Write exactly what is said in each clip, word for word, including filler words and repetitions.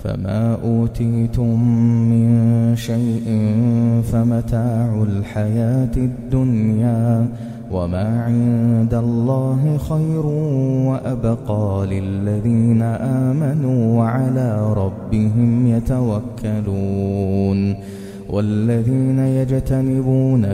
فما أوتيتم من شيء فمتاع الحياة الدنيا وما عند الله خير وأبقى للذين آمنوا وعلى ربهم يتوكلون والذين يجتنبون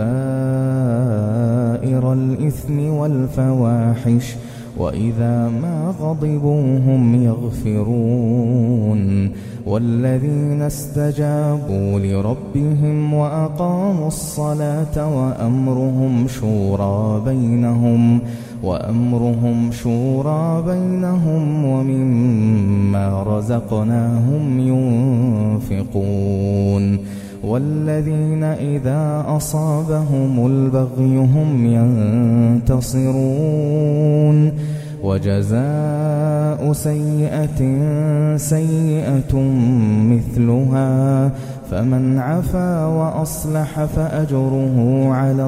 كبائر الإثم والفواحش وإذا ما غضبوا هم يغفرون والذين استجابوا لربهم وأقاموا الصلاة وأمرهم شورى بينهم وأمرهم شورى بينهم ومما رزقناهم ينفقون والذين إذا أصابهم البغي هم ينتصرون وجزاء سيئة سيئة مثلها فمن عفا وأصلح فأجره على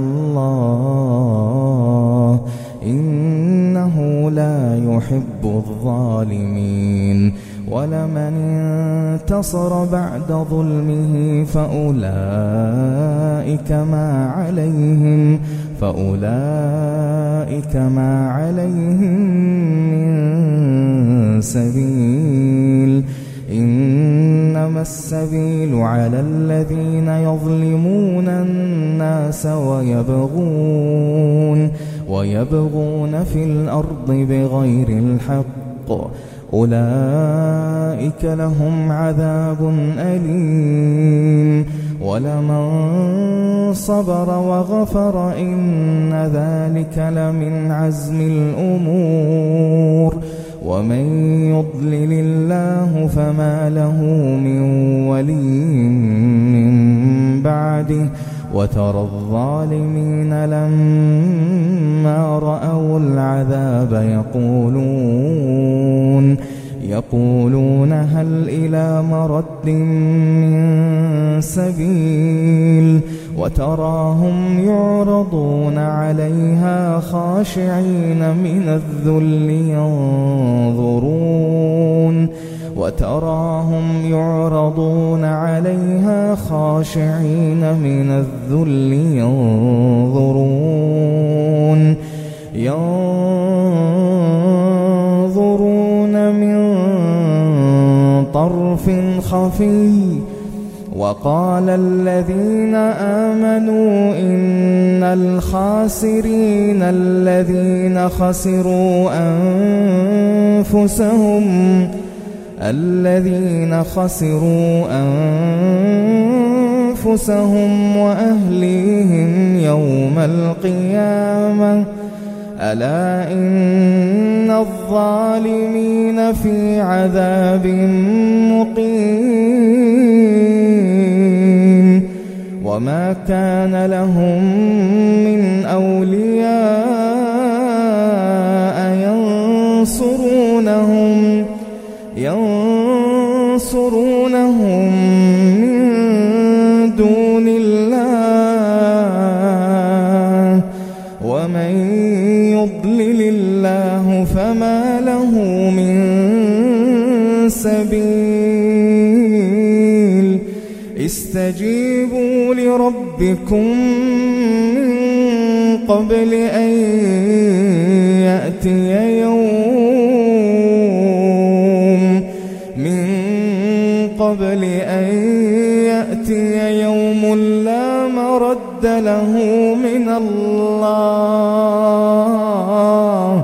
الله إنه لا يحب الظالمين ولمن انتصر بعد ظلمه فأولئك ما عليهم فأولئك ما عليهم من سبيل إنما السبيل على الذين يظلمون الناس ويبغون ويبغون في الأرض بغير الحق أولئك لهم عذاب أليم ولمن صبر وغفر إن ذلك لمن عزم الأمور ومن يضلل الله فما له من ولي من بعده وترى الظالمين لما رأوا العذاب يقولون يقولون هل إلى مرد من سبيل وتراهم يعرضون عليها خاشعين من الذل ينظرون وتراهم يعرضون عليها خاشعين من الذل ينظرون ينظرون من طرف خفي وقال الذين آمنوا إن الخاسرين الذين خسروا أنفسهم الذين خسروا أنفسهم وأهليهم يوم القيامة ألا إن الظالمين في عذاب مقيم وما كان لهم من أولياء ينصرونهم ينصرونهم من دون الله ومن يضلل الله فما له من سبيل استجيبوا لربكم من قبل أن يأتي يوم من قبل أن يأتي يوم لا مرد له من الله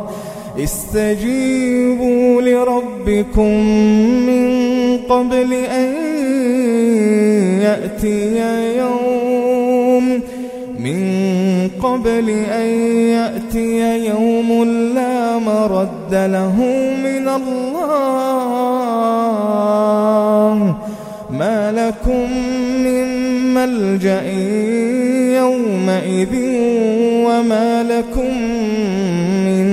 استجيبوا لربكم من قبل أن يأتي يوم من قبل أن يأتي يوم لا مرد له من الله ما لكم من ملجأ يومئذ وما لكم من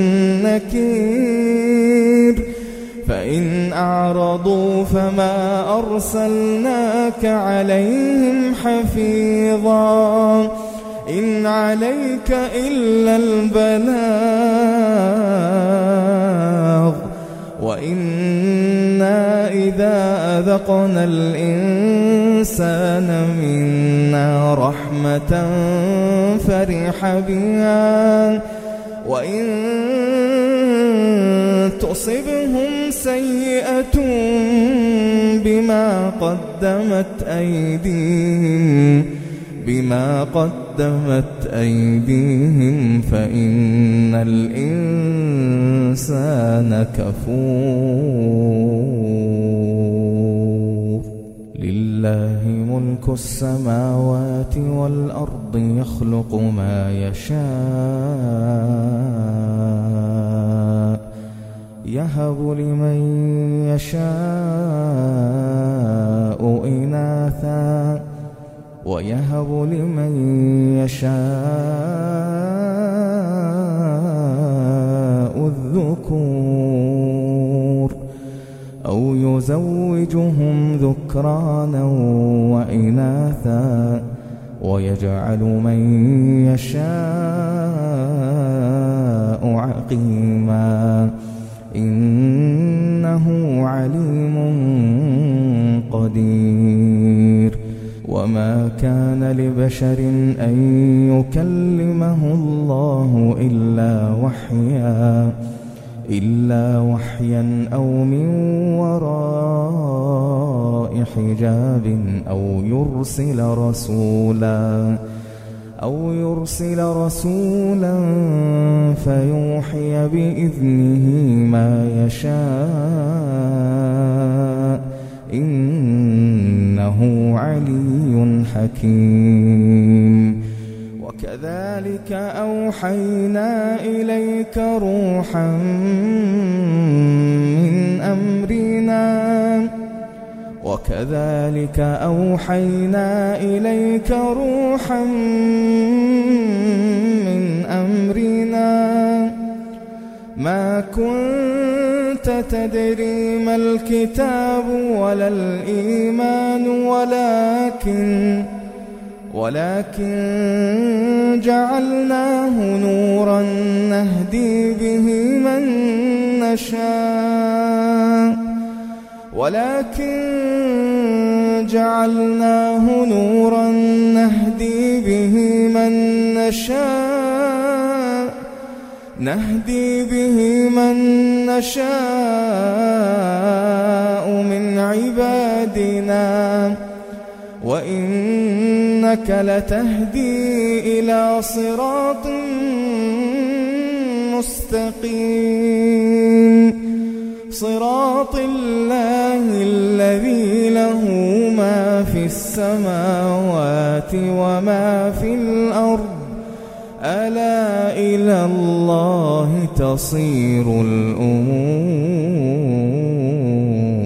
نكير فإن أعرضوا فما أرسلناك عليهم حفيظا إن عليك إلا البلاغ وإنا إذا أذقنا الإنسان منا رحمة فرح بها وإن تصبهم سيئة بما قدمت أيديهم بما قدمت أيديهم فإن الإنسان كفور. لله ملك السماوات والأرض يخلق ما يشاء يهب لمن يشاء إناثا ويهب لمن يشاء الذكور أو يزوجهم ذكرانا وإناثا ويجعل من يشاء عقيما إنه عليم قدير. وما كان لبشر أن يكلمه الله إلا وحيا إلا وحيا أو من وراء حجاب أو يرسل رسولا أو يرسل رسولا فيوحي بإذنه ما يشاء إنه علي حكيم. وكذلك أوحينا إليك روحا من أمرنا وكذلك أوحينا إليك روحا من أمرنا ما كنت تدري ما الكتاب ولا الإيمان ولكن ولكن جعلناه نورا نهدي به من نشاء ولكن جعلناه نورا نهدي به من نشاء نهدي به من نشاء من عبادنا وإنك لتهدي إلى صراط مستقيم صراط الله الذي له ما في السماوات وما في الأرض ألا إلى الله تصير الأمور.